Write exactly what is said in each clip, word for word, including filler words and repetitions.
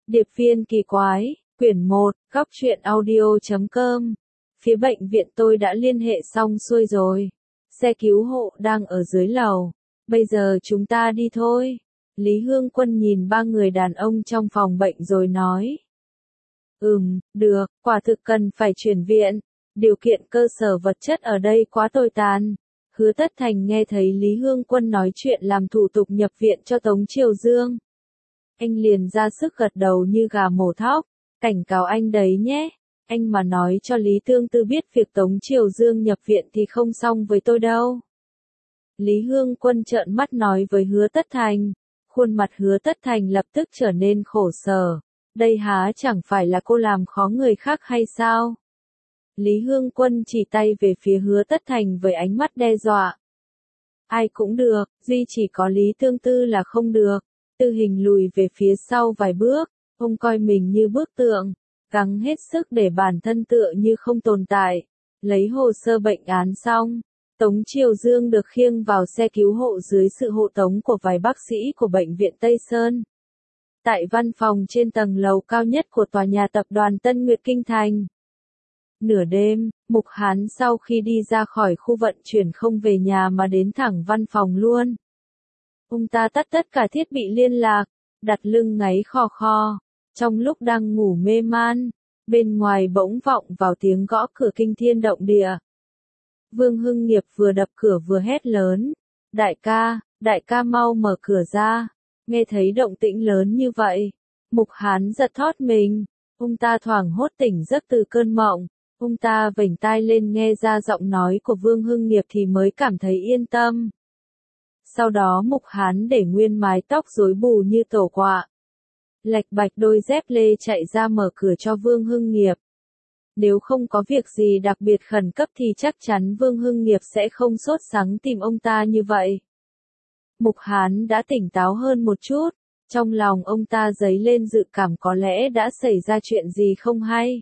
Điệp viên kỳ quái, quyển một, góc truyện audio.com. Phía bệnh viện tôi đã liên hệ xong xuôi rồi. Xe cứu hộ đang ở dưới lầu. Bây giờ chúng ta đi thôi. Lý Hương Quân nhìn ba người đàn ông trong phòng bệnh rồi nói. Ừm, được, quả thực cần phải chuyển viện. Điều kiện cơ sở vật chất ở đây quá tồi tàn. Hứa Tất Thành nghe thấy Lý Hương Quân nói chuyện làm thủ tục nhập viện cho Tống Triều Dương. Anh liền ra sức gật đầu như gà mổ thóc, cảnh cáo anh đấy nhé. Anh mà nói cho Lý Tương Tư biết việc Tống Triều Dương nhập viện thì không xong với tôi đâu. Lý Hương Quân trợn mắt nói với Hứa Tất Thành. Khuôn mặt Hứa Tất Thành lập tức trở nên khổ sở. Đây há chẳng phải là cô làm khó người khác hay sao? Lý Hương Quân chỉ tay về phía Hứa Tất Thành với ánh mắt đe dọa. Ai cũng được, duy chỉ có Lý Tương Tư là không được. Tư Hình lùi về phía sau vài bước, ông coi mình như bức tượng, gắng hết sức để bản thân tựa như không tồn tại. Lấy hồ sơ bệnh án xong, Tống Triều Dương được khiêng vào xe cứu hộ dưới sự hộ tống của vài bác sĩ của bệnh viện Tây Sơn. Tại văn phòng trên tầng lầu cao nhất của tòa nhà tập đoàn Tân Nguyệt Kinh Thành. Nửa đêm, Mục Hán sau khi đi ra khỏi khu vận chuyển không về nhà mà đến thẳng văn phòng luôn. Ông ta tắt tất cả thiết bị liên lạc, đặt lưng ngáy khò khò. Trong lúc đang ngủ mê man, bên ngoài bỗng vọng vào tiếng gõ cửa kinh thiên động địa. Vương Hưng Nghiệp vừa đập cửa vừa hét lớn. Đại ca, đại ca mau mở cửa ra. Nghe thấy động tĩnh lớn như vậy, Mục Hán giật thót mình. Ông ta thoảng hốt tỉnh giấc từ cơn mộng. Ông ta vểnh tai lên nghe ra giọng nói của Vương Hưng Nghiệp thì mới cảm thấy yên tâm. Sau đó Mục Hán để nguyên mái tóc rối bù như tổ quạ. Lạch bạch đôi dép lê chạy ra mở cửa cho Vương Hưng Nghiệp. Nếu không có việc gì đặc biệt khẩn cấp thì chắc chắn Vương Hưng Nghiệp sẽ không sốt sắng tìm ông ta như vậy. Mục Hán đã tỉnh táo hơn một chút. Trong lòng ông ta dấy lên dự cảm có lẽ đã xảy ra chuyện gì không hay.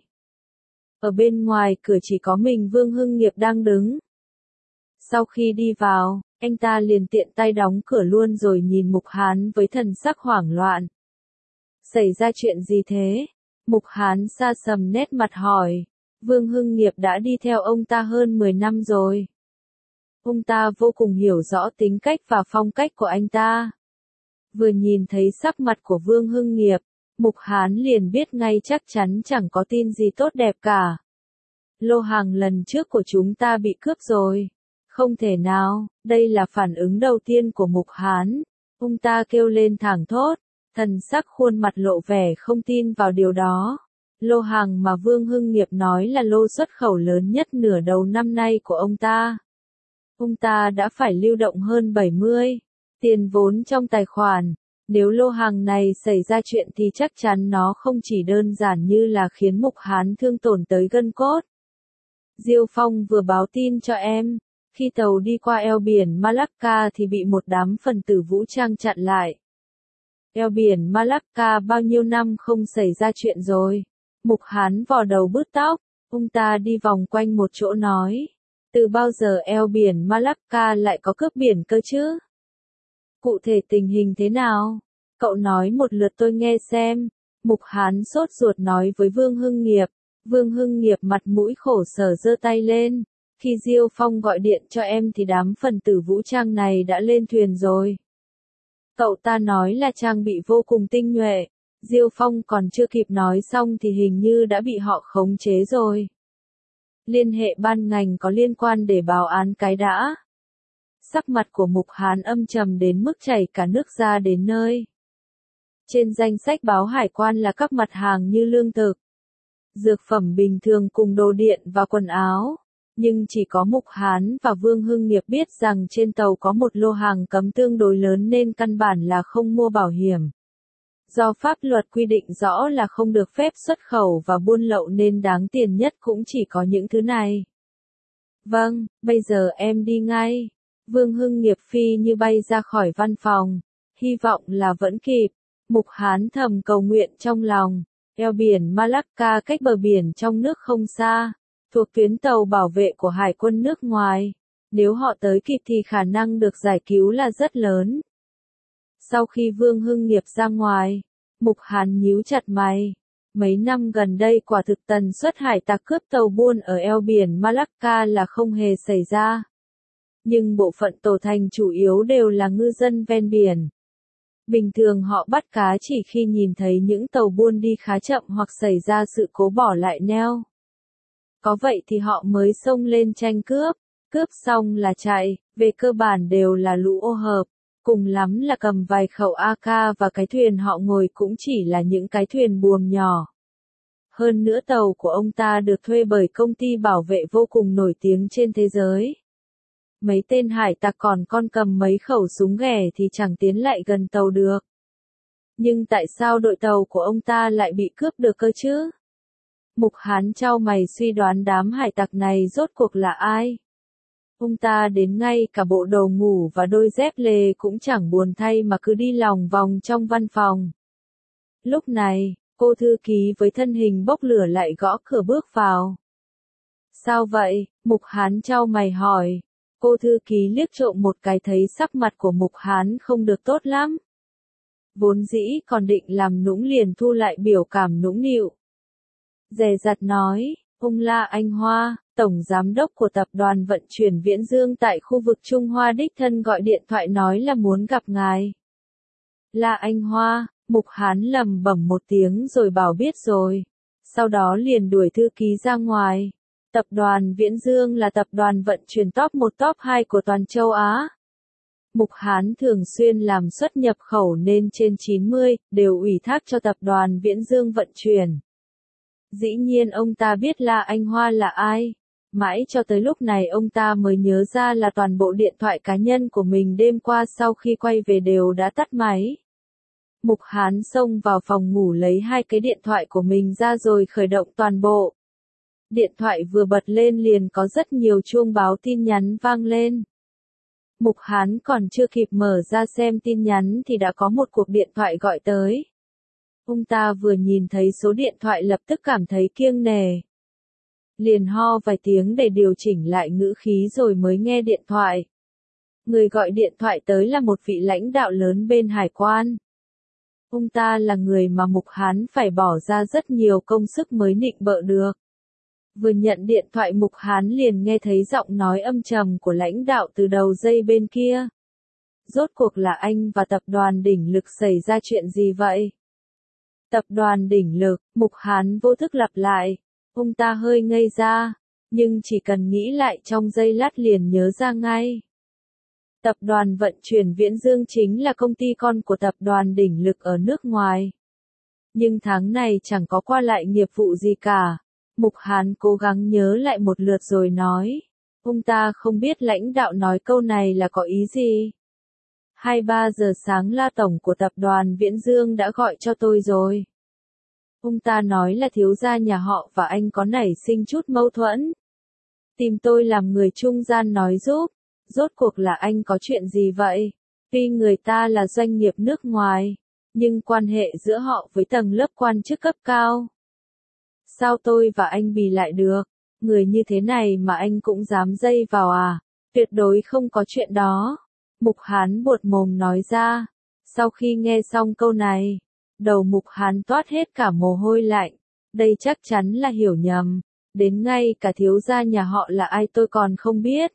Ở bên ngoài cửa chỉ có mình Vương Hưng Nghiệp đang đứng. Sau khi đi vào, anh ta liền tiện tay đóng cửa luôn rồi nhìn Mục Hán với thần sắc hoảng loạn. Xảy ra chuyện gì thế? Mục Hán sa sầm nét mặt hỏi. Vương Hưng Nghiệp đã đi theo ông ta hơn mười năm rồi. Ông ta vô cùng hiểu rõ tính cách và phong cách của anh ta. Vừa nhìn thấy sắc mặt của Vương Hưng Nghiệp, Mục Hán liền biết ngay chắc chắn chẳng có tin gì tốt đẹp cả. Lô hàng lần trước của chúng ta bị cướp rồi. Không thể nào, đây là phản ứng đầu tiên của Mục Hán. Ông ta kêu lên thảng thốt, thần sắc khuôn mặt lộ vẻ không tin vào điều đó. Lô hàng mà Vương Hưng Nghiệp nói là lô xuất khẩu lớn nhất nửa đầu năm nay của ông ta. Ông ta đã phải lưu động hơn bảy mươi tiền vốn trong tài khoản. Nếu lô hàng này xảy ra chuyện thì chắc chắn nó không chỉ đơn giản như là khiến Mục Hán thương tổn tới gân cốt. Diêu Phong vừa báo tin cho em. Khi tàu đi qua eo biển Malacca thì bị một đám phần tử vũ trang chặn lại. Eo biển Malacca bao nhiêu năm không xảy ra chuyện rồi. Mục Hán vò đầu bứt tóc, ông ta đi vòng quanh một chỗ nói. Từ bao giờ eo biển Malacca lại có cướp biển cơ chứ? Cụ thể tình hình thế nào? Cậu nói một lượt tôi nghe xem. Mục Hán sốt ruột nói với Vương Hưng Nghiệp. Vương Hưng Nghiệp mặt mũi khổ sở giơ tay lên. Khi Diêu Phong gọi điện cho em thì đám phần tử vũ trang này đã lên thuyền rồi. Cậu ta nói là trang bị vô cùng tinh nhuệ. Diêu Phong còn chưa kịp nói xong thì hình như đã bị họ khống chế rồi. Liên hệ ban ngành có liên quan để báo án cái đã. Sắc mặt của Mục Hán âm trầm đến mức chảy cả nước ra đến nơi. Trên danh sách báo hải quan là các mặt hàng như lương thực, dược phẩm bình thường cùng đồ điện và quần áo. Nhưng chỉ có Mục Hán và Vương Hưng Nghiệp biết rằng trên tàu có một lô hàng cấm tương đối lớn nên căn bản là không mua bảo hiểm. Do pháp luật quy định rõ là không được phép xuất khẩu và buôn lậu nên đáng tiền nhất cũng chỉ có những thứ này. Vâng, bây giờ em đi ngay. Vương Hưng Nghiệp phi như bay ra khỏi văn phòng. Hy vọng là vẫn kịp. Mục Hán thầm cầu nguyện trong lòng. Eo biển Malacca cách bờ biển trong nước không xa. Thuộc tuyến tàu bảo vệ của Hải quân nước ngoài. Nếu họ tới kịp thì khả năng được giải cứu là rất lớn. Sau khi Vương Hưng Nghiệp ra ngoài, Mục Hán nhíu chặt mày. Mấy năm gần đây quả thực tần suất hải tặc cướp tàu buôn ở eo biển Malacca là không hề xảy ra. Nhưng bộ phận tổ thành chủ yếu đều là ngư dân ven biển. Bình thường họ bắt cá chỉ khi nhìn thấy những tàu buôn đi khá chậm hoặc xảy ra sự cố bỏ lại neo. Có vậy thì họ mới xông lên tranh cướp, cướp xong là chạy, về cơ bản đều là lũ ô hợp, cùng lắm là cầm vài khẩu a ca và cái thuyền họ ngồi cũng chỉ là những cái thuyền buồm nhỏ. Hơn nữa tàu của ông ta được thuê bởi công ty bảo vệ vô cùng nổi tiếng trên thế giới. Mấy tên hải tặc còn con cầm mấy khẩu súng ghẻ thì chẳng tiến lại gần tàu được. Nhưng tại sao đội tàu của ông ta lại bị cướp được cơ chứ? Mục Hán chau mày suy đoán đám hải tặc này rốt cuộc là ai? Ông ta đến ngay cả bộ đồ ngủ và đôi dép lê cũng chẳng buồn thay mà cứ đi lòng vòng trong văn phòng. Lúc này, cô thư ký với thân hình bốc lửa lại gõ cửa bước vào. Sao vậy? Mục Hán chau mày hỏi. Cô thư ký liếc trộm một cái thấy sắc mặt của Mục Hán không được tốt lắm. Vốn dĩ còn định làm nũng liền thu lại biểu cảm nũng nịu. Dè dặt nói, ông La Anh Hoa, Tổng Giám đốc của Tập đoàn Vận chuyển Viễn Dương tại khu vực Trung Hoa đích thân gọi điện thoại nói là muốn gặp ngài. La Anh Hoa, Mục Hán lẩm bẩm một tiếng rồi bảo biết rồi. Sau đó liền đuổi thư ký ra ngoài. Tập đoàn Viễn Dương là tập đoàn vận chuyển top một top hai của toàn châu Á. Mục Hán thường xuyên làm xuất nhập khẩu nên trên chín mươi đều ủy thác cho tập đoàn Viễn Dương vận chuyển. Dĩ nhiên ông ta biết La Anh Hoa là ai. Mãi cho tới lúc này ông ta mới nhớ ra là toàn bộ điện thoại cá nhân của mình đêm qua sau khi quay về đều đã tắt máy. Mục Hán xông vào phòng ngủ lấy hai cái điện thoại của mình ra rồi khởi động toàn bộ. Điện thoại vừa bật lên liền có rất nhiều chuông báo tin nhắn vang lên. Mục Hán còn chưa kịp mở ra xem tin nhắn thì đã có một cuộc điện thoại gọi tới. Ông ta vừa nhìn thấy số điện thoại lập tức cảm thấy kiêng nể. Liền ho vài tiếng để điều chỉnh lại ngữ khí rồi mới nghe điện thoại. Người gọi điện thoại tới là một vị lãnh đạo lớn bên hải quan. Ông ta là người mà Mục Hán phải bỏ ra rất nhiều công sức mới nịnh bợ được. Vừa nhận điện thoại Mục Hán liền nghe thấy giọng nói âm trầm của lãnh đạo từ đầu dây bên kia. Rốt cuộc là anh và tập đoàn Đỉnh Lực xảy ra chuyện gì vậy? Tập đoàn Đỉnh Lực, Mục Hán vô thức lặp lại. Ông ta hơi ngây ra, nhưng chỉ cần nghĩ lại trong giây lát liền nhớ ra ngay. Tập đoàn Vận chuyển Viễn Dương chính là công ty con của tập đoàn Đỉnh Lực ở nước ngoài. Nhưng tháng này chẳng có qua lại nghiệp vụ gì cả. Mục Hán cố gắng nhớ lại một lượt rồi nói. Ông ta không biết lãnh đạo nói câu này là có ý gì. Hai ba giờ sáng La Tổng của tập đoàn Viễn Dương đã gọi cho tôi rồi. Ông ta nói là thiếu gia nhà họ và anh có nảy sinh chút mâu thuẫn. Tìm tôi làm người trung gian nói giúp. Rốt cuộc là anh có chuyện gì vậy? Tuy người ta là doanh nghiệp nước ngoài, nhưng quan hệ giữa họ với tầng lớp quan chức cấp cao. Sao tôi và anh bì lại được? Người như thế này mà anh cũng dám dây vào à? Tuyệt đối không có chuyện đó. Mục Hán buột mồm nói ra. Sau khi nghe xong câu này, đầu Mục Hán toát hết cả mồ hôi lạnh. Đây chắc chắn là hiểu nhầm. Đến ngay cả thiếu gia nhà họ là ai tôi còn không biết.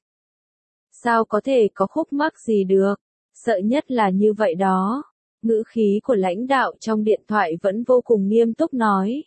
Sao có thể có khúc mắc gì được? Sợ nhất là như vậy đó. Ngữ khí của lãnh đạo trong điện thoại vẫn vô cùng nghiêm túc nói.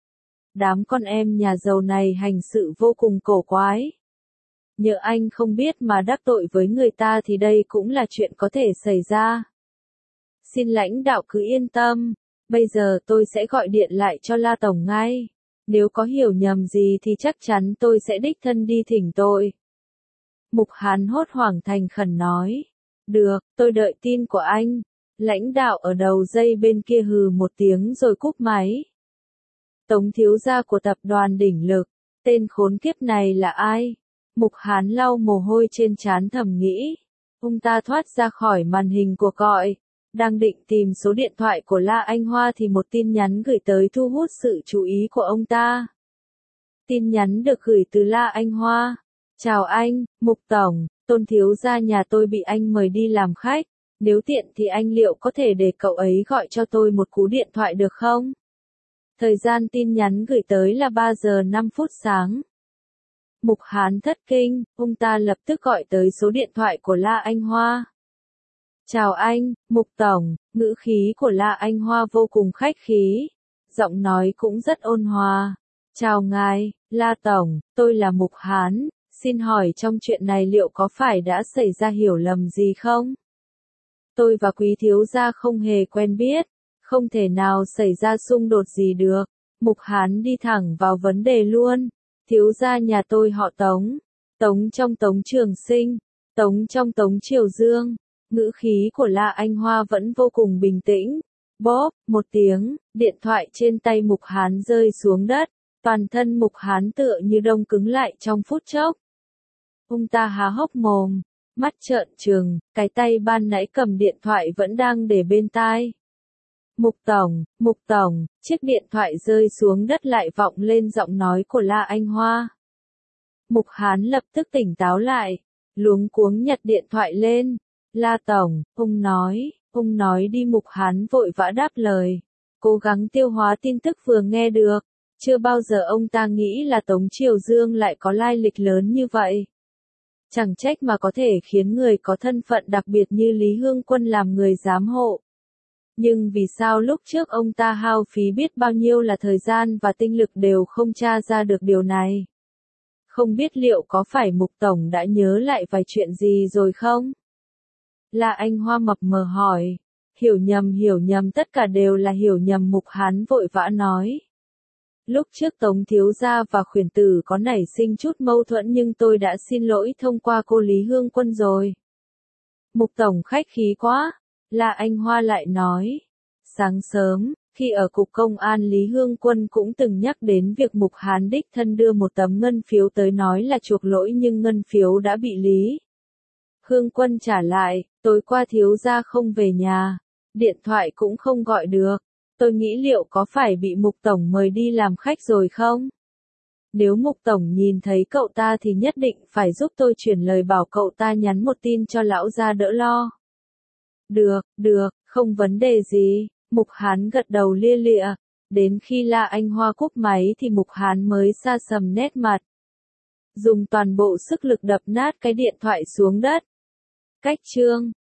Đám con em nhà giàu này hành sự vô cùng cổ quái. Nhỡ anh không biết mà đắc tội với người ta thì đây cũng là chuyện có thể xảy ra. Xin lãnh đạo cứ yên tâm. Bây giờ tôi sẽ gọi điện lại cho La Tổng ngay. Nếu có hiểu nhầm gì thì chắc chắn tôi sẽ đích thân đi thỉnh tội. Mục Hán hốt hoảng thành khẩn nói. Được, tôi đợi tin của anh. Lãnh đạo ở đầu dây bên kia hừ một tiếng rồi cúp máy. Tống thiếu gia của tập đoàn Đỉnh Lực. Tên khốn kiếp này là ai? Mục Hán lau mồ hôi trên trán thầm nghĩ. Ông ta thoát ra khỏi màn hình cuộc gọi. Đang định tìm số điện thoại của La Anh Hoa thì một tin nhắn gửi tới thu hút sự chú ý của ông ta. Tin nhắn được gửi từ La Anh Hoa. Chào anh, Mục Tổng, Tôn thiếu gia nhà tôi bị anh mời đi làm khách. Nếu tiện thì anh liệu có thể để cậu ấy gọi cho tôi một cú điện thoại được không? Thời gian tin nhắn gửi tới là ba giờ năm phút sáng. Mục Hán thất kinh, ông ta lập tức gọi tới số điện thoại của La Anh Hoa. Chào anh, Mục Tổng, ngữ khí của La Anh Hoa vô cùng khách khí, giọng nói cũng rất ôn hòa. Chào ngài, La Tổng, tôi là Mục Hán, xin hỏi trong chuyện này liệu có phải đã xảy ra hiểu lầm gì không? Tôi và Quý thiếu gia không hề quen biết, không thể nào xảy ra xung đột gì được. Mục Hán đi thẳng vào vấn đề luôn. Thiếu gia nhà tôi họ Tống, Tống trong Tống Trường Sinh, Tống trong Tống Triều Dương. Ngữ khí của La Anh Hoa vẫn vô cùng bình tĩnh. Bóp, một tiếng, điện thoại trên tay Mục Hán rơi xuống đất, toàn thân Mục Hán tựa như đông cứng lại trong phút chốc. Ông ta há hốc mồm, mắt trợn trừng, cái tay ban nãy cầm điện thoại vẫn đang để bên tai. Mục Tổng, Mục Tổng, chiếc điện thoại rơi xuống đất lại vọng lên giọng nói của La Anh Hoa. Mục Hán lập tức tỉnh táo lại, luống cuống nhặt điện thoại lên. La Tổng, ông nói, ông nói đi. Mục Hán vội vã đáp lời, cố gắng tiêu hóa tin tức vừa nghe được. Chưa bao giờ ông ta nghĩ là Tống Triều Dương lại có lai lịch lớn như vậy. Chẳng trách mà có thể khiến người có thân phận đặc biệt như Lý Hương Quân làm người giám hộ. Nhưng vì sao lúc trước ông ta hao phí biết bao nhiêu là thời gian và tinh lực đều không tra ra được điều này? Không biết liệu có phải Mục Tổng đã nhớ lại vài chuyện gì rồi không? La Anh Hoa mập mờ hỏi. Hiểu nhầm hiểu nhầm tất cả đều là hiểu nhầm. Mục Hán vội vã nói. Lúc trước Tống thiếu gia và khuyển tử có nảy sinh chút mâu thuẫn nhưng tôi đã xin lỗi thông qua cô Lý Hương Quân rồi. Mục Tổng khách khí quá. La Anh Hoa lại nói. Sáng sớm, khi ở Cục Công an Lý Hương Quân cũng từng nhắc đến việc Mục Hán đích thân đưa một tấm ngân phiếu tới nói là chuộc lỗi nhưng ngân phiếu đã bị Lý Hương Quân trả lại. Tối qua thiếu gia không về nhà, điện thoại cũng không gọi được. Tôi nghĩ liệu có phải bị Mục Tổng mời đi làm khách rồi không? Nếu Mục Tổng nhìn thấy cậu ta thì nhất định phải giúp tôi chuyển lời bảo cậu ta nhắn một tin cho lão gia đỡ lo. Được, được, không vấn đề gì. Mục Hán gật đầu lia lịa. Đến khi La Anh Hoa cúp máy thì Mục Hán mới sa sầm nét mặt. Dùng toàn bộ sức lực đập nát cái điện thoại xuống đất. Cách chương